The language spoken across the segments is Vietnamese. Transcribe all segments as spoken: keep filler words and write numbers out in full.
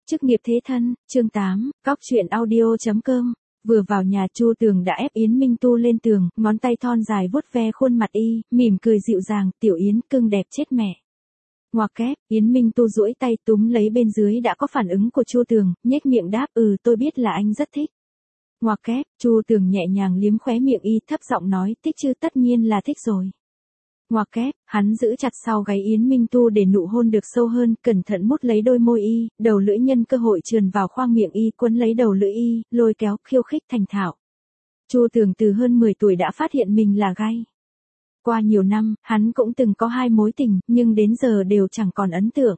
Chức nghiệp thế thân, chương tám, cóc truyện audio chấm com. Vừa vào nhà Chu Tường đã ép Yến Minh Tu lên tường, ngón tay thon dài vuốt ve khuôn mặt y, mỉm cười dịu dàng, tiểu Yến cưng đẹp chết mẹ. Ngoặc kép, Yến Minh Tu duỗi tay túm lấy bên dưới đã có phản ứng của Chu Tường, nhếch miệng đáp ừ tôi biết là anh rất thích. Ngoặc kép, Chu Tường nhẹ nhàng liếm khóe miệng y thấp giọng nói thích chứ tất nhiên là thích rồi. Ngoặc kép, hắn giữ chặt sau gáy Yến Minh Tu để nụ hôn được sâu hơn, cẩn thận mút lấy đôi môi y, đầu lưỡi nhân cơ hội trườn vào khoang miệng y, quấn lấy đầu lưỡi y, lôi kéo, khiêu khích thành thạo. Chu Tường từ hơn mười tuổi đã phát hiện mình là gay. Qua nhiều năm, hắn cũng từng có hai mối tình, nhưng đến giờ đều chẳng còn ấn tượng.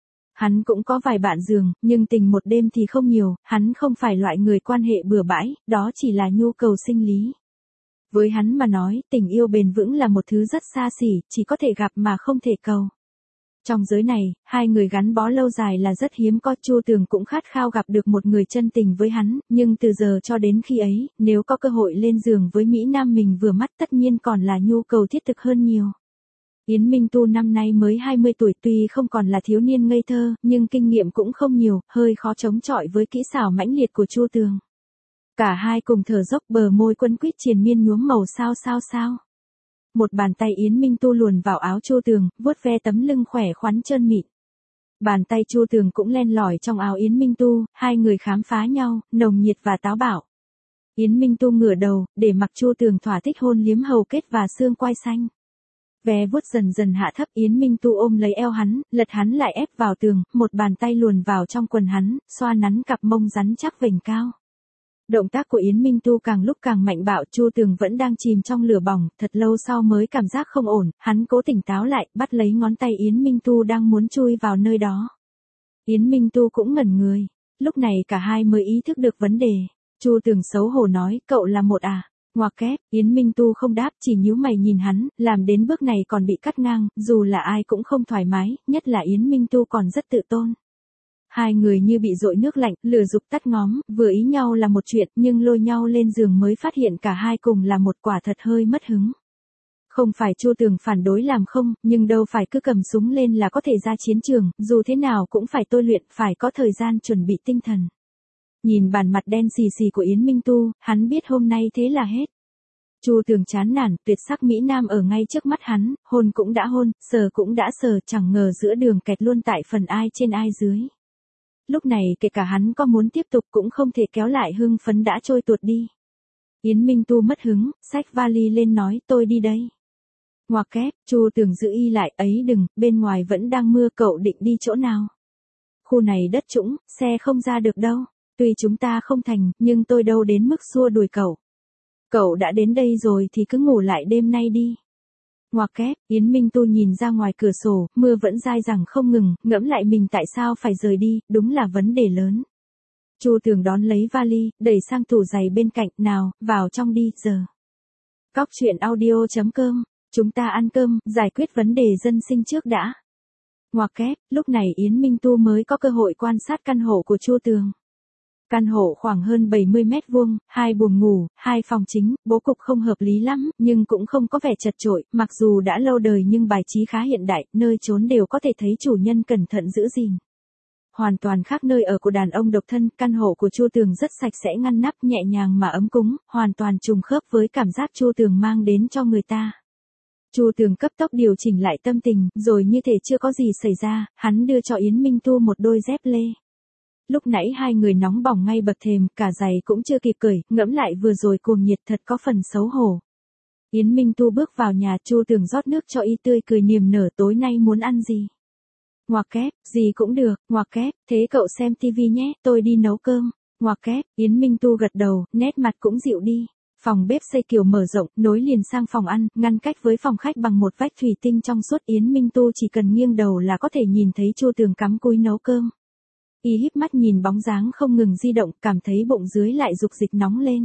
Hắn cũng có vài bạn giường, nhưng tình một đêm thì không nhiều, hắn không phải loại người quan hệ bừa bãi, đó chỉ là nhu cầu sinh lý. Với hắn mà nói, tình yêu bền vững là một thứ rất xa xỉ, chỉ có thể gặp mà không thể cầu. Trong giới này, hai người gắn bó lâu dài là rất hiếm có. Chu Tường cũng khát khao gặp được một người chân tình với hắn, nhưng từ giờ cho đến khi ấy, nếu có cơ hội lên giường với Mỹ Nam mình vừa mắt tất nhiên còn là nhu cầu thiết thực hơn nhiều. Yến Minh Tu năm nay mới hai mươi tuổi, tuy không còn là thiếu niên ngây thơ, nhưng kinh nghiệm cũng không nhiều, hơi khó chống chọi với kỹ xảo mãnh liệt của Chu Tường. Cả hai cùng thở dốc, bờ môi quấn quýt triền miên nhuốm màu sao sao sao. Một bàn tay Yến Minh Tu luồn vào áo Chu Tường, vuốt ve tấm lưng khỏe khoắn trơn mịn. Bàn tay Chu Tường cũng len lỏi trong áo Yến Minh Tu, hai người khám phá nhau, nồng nhiệt và táo bạo. Yến Minh Tu ngửa đầu, để mặc Chu Tường thỏa thích hôn liếm hầu kết và xương quai xanh. Ve vuốt dần dần hạ thấp, Yến Minh Tu ôm lấy eo hắn, lật hắn lại ép vào tường, một bàn tay luồn vào trong quần hắn, xoa nắn cặp mông rắn chắc vểnh cao. Động tác của Yến Minh Tu càng lúc càng mạnh bạo, Chu Tường vẫn đang chìm trong lửa bỏng, thật lâu sau mới cảm giác không ổn, hắn cố tỉnh táo lại, bắt lấy ngón tay Yến Minh Tu đang muốn chui vào nơi đó. Yến Minh Tu cũng ngẩn người, lúc này cả hai mới ý thức được vấn đề. Chu Tường xấu hổ nói, cậu là một à? Ngoặc kép, Yến Minh Tu không đáp, chỉ nhíu mày nhìn hắn, làm đến bước này còn bị cắt ngang, dù là ai cũng không thoải mái, nhất là Yến Minh Tu còn rất tự tôn. Hai người như bị dội nước lạnh, lửa dục tắt ngóm, vừa ý nhau là một chuyện, nhưng lôi nhau lên giường mới phát hiện cả hai cùng là một quả thật hơi mất hứng. Không phải Chu Tường phản đối làm không, nhưng đâu phải cứ cầm súng lên là có thể ra chiến trường, dù thế nào cũng phải tôi luyện, phải có thời gian chuẩn bị tinh thần. Nhìn bàn mặt đen xì xì của Yến Minh Tu, hắn biết hôm nay thế là hết. Chu Tường chán nản, tuyệt sắc Mỹ Nam ở ngay trước mắt hắn, hôn cũng đã hôn, sờ cũng đã sờ, chẳng ngờ giữa đường kẹt luôn tại phần ai trên ai dưới. Lúc này kể cả hắn có muốn tiếp tục cũng không thể kéo lại hưng phấn đã trôi tuột đi. Yến Minh Tu mất hứng, xách vali lên nói tôi đi đây. Ngoặc kép, Chu Tường giữ y lại, ấy đừng, bên ngoài vẫn đang mưa, cậu định đi chỗ nào? Khu này đất trũng, xe không ra được đâu. Tuy chúng ta không thành, nhưng tôi đâu đến mức xua đuổi cậu. Cậu đã đến đây rồi thì cứ ngủ lại đêm nay đi. Ngoặc kép, Yến Minh Tu nhìn ra ngoài cửa sổ, mưa vẫn dai dẳng không ngừng, ngẫm lại mình tại sao phải rời đi, đúng là vấn đề lớn. Chu Tường đón lấy vali, đẩy sang tủ giày bên cạnh, nào, vào trong đi, giờ. Cóc truyện audio chấm com, chúng ta ăn cơm, giải quyết vấn đề dân sinh trước đã. Ngoặc kép, lúc này Yến Minh Tu mới có cơ hội quan sát căn hộ của Chu Tường. Căn hộ khoảng hơn bảy mươi mét vuông, hai buồng ngủ, hai phòng chính, bố cục không hợp lý lắm, nhưng cũng không có vẻ chật chội, mặc dù đã lâu đời nhưng bài trí khá hiện đại, nơi trốn đều có thể thấy chủ nhân cẩn thận giữ gìn. Hoàn toàn khác nơi ở của đàn ông độc thân, căn hộ của Chu Tường rất sạch sẽ ngăn nắp, nhẹ nhàng mà ấm cúng, hoàn toàn trùng khớp với cảm giác Chu Tường mang đến cho người ta. Chu Tường cấp tốc điều chỉnh lại tâm tình, rồi như thể chưa có gì xảy ra, hắn đưa cho Yến Minh Tu một đôi dép lê. Lúc nãy hai người nóng bỏng ngay bậc thềm, cả giày cũng chưa kịp cởi, ngẫm lại vừa rồi cuồng nhiệt thật có phần xấu hổ. Yến Minh Tu bước vào nhà, Chu Tường rót nước cho y, tươi cười niềm nở, tối nay muốn ăn gì? Ngoặc kép, gì cũng được. Ngoặc kép, thế cậu xem tivi nhé, tôi đi nấu cơm. Ngoặc kép, Yến Minh Tu gật đầu, nét mặt cũng dịu đi. Phòng bếp xây kiểu mở rộng, nối liền sang phòng ăn, ngăn cách với phòng khách bằng một vách thủy tinh trong suốt. Yến Minh Tu chỉ cần nghiêng đầu là có thể nhìn thấy Chu Tường cắm cúi nấu cơm. Y híp mắt nhìn bóng dáng không ngừng di động, cảm thấy bụng dưới lại dục dịch nóng lên.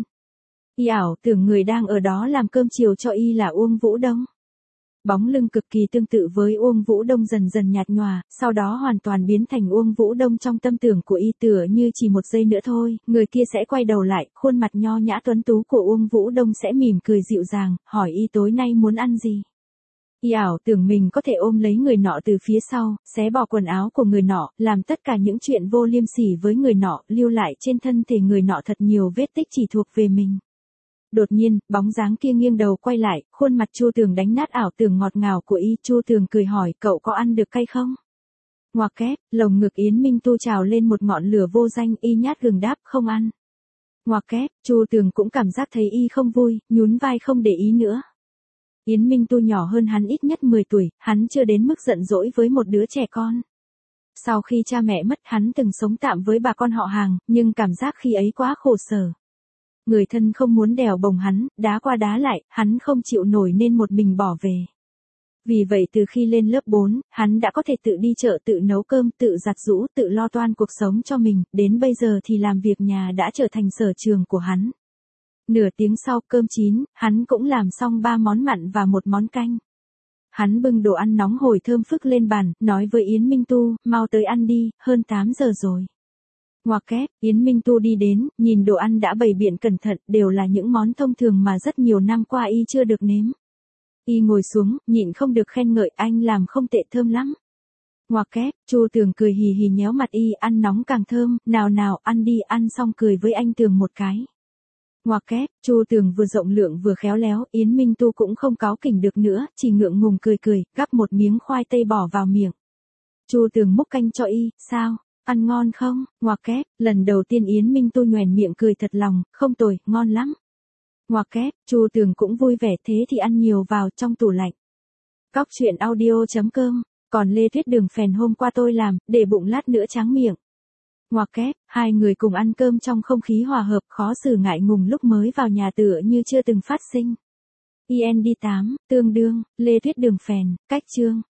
Y ảo tưởng người đang ở đó làm cơm chiều cho y là Uông Vũ Đông. Bóng lưng cực kỳ tương tự với Uông Vũ Đông dần dần nhạt nhòa, sau đó hoàn toàn biến thành Uông Vũ Đông trong tâm tưởng của y, tựa như chỉ một giây nữa thôi, người kia sẽ quay đầu lại, khuôn mặt nho nhã tuấn tú của Uông Vũ Đông sẽ mỉm cười dịu dàng, hỏi y tối nay muốn ăn gì. Y ảo tưởng mình có thể ôm lấy người nọ từ phía sau, xé bỏ quần áo của người nọ, làm tất cả những chuyện vô liêm sỉ với người nọ, lưu lại trên thân thể người nọ thật nhiều vết tích chỉ thuộc về mình. Đột nhiên, bóng dáng kia nghiêng đầu quay lại, khuôn mặt Chu Tường đánh nát ảo tưởng ngọt ngào của y. Chu Tường cười hỏi, cậu có ăn được cay không? Ngoặc kép, lồng ngực Yến Minh Tu trào lên một ngọn lửa vô danh, y nhát gừng đáp, không ăn. Ngoặc kép, Chu Tường cũng cảm giác thấy y không vui, nhún vai không để ý nữa. Yến Minh Tu nhỏ hơn hắn ít nhất mười tuổi, hắn chưa đến mức giận dỗi với một đứa trẻ con. Sau khi cha mẹ mất, hắn từng sống tạm với bà con họ hàng, nhưng cảm giác khi ấy quá khổ sở. Người thân không muốn đèo bồng hắn, đá qua đá lại, hắn không chịu nổi nên một mình bỏ về. Vì vậy từ khi lên lớp bốn, hắn đã có thể tự đi chợ, tự nấu cơm, tự giặt giũ, tự lo toan cuộc sống cho mình, đến bây giờ thì làm việc nhà đã trở thành sở trường của hắn. Nửa tiếng sau cơm chín, hắn cũng làm xong ba món mặn và một món canh. Hắn bưng đồ ăn nóng hổi thơm phức lên bàn, nói với Yến Minh Tu, mau tới ăn đi, hơn tám giờ rồi. Ngoặc kép, Yến Minh Tu đi đến, nhìn đồ ăn đã bày biện cẩn thận, đều là những món thông thường mà rất nhiều năm qua y chưa được nếm. Y ngồi xuống, nhịn không được khen ngợi, anh làm không tệ, thơm lắm. Ngoặc kép, Chu Tường cười hì hì nhéo mặt y, ăn nóng càng thơm, nào nào, ăn đi, ăn xong cười với anh Tường một cái. Ngoặc kép, Chu Tường vừa rộng lượng vừa khéo léo, Yến Minh Tu cũng không cáu kỉnh được nữa, chỉ ngượng ngùng cười cười, gắp một miếng khoai tây bỏ vào miệng. Chu Tường múc canh cho y, sao, ăn ngon không? Ngoặc kép, lần đầu tiên Yến Minh Tu nhoẻn miệng cười thật lòng, không tồi, ngon lắm. Ngoặc kép, Chu Tường cũng vui vẻ, thế thì ăn nhiều vào, trong tủ lạnh. Cóc truyện audio chấm com, còn lê thuyết đường phèn hôm qua tôi làm, để bụng lát nữa tráng miệng. Ngoặc kép, hai người cùng ăn cơm trong không khí hòa hợp, khó xử ngại ngùng lúc mới vào nhà tựa như chưa từng phát sinh. i en đê tám, tương đương, lê thuyết đường phèn, cách chương.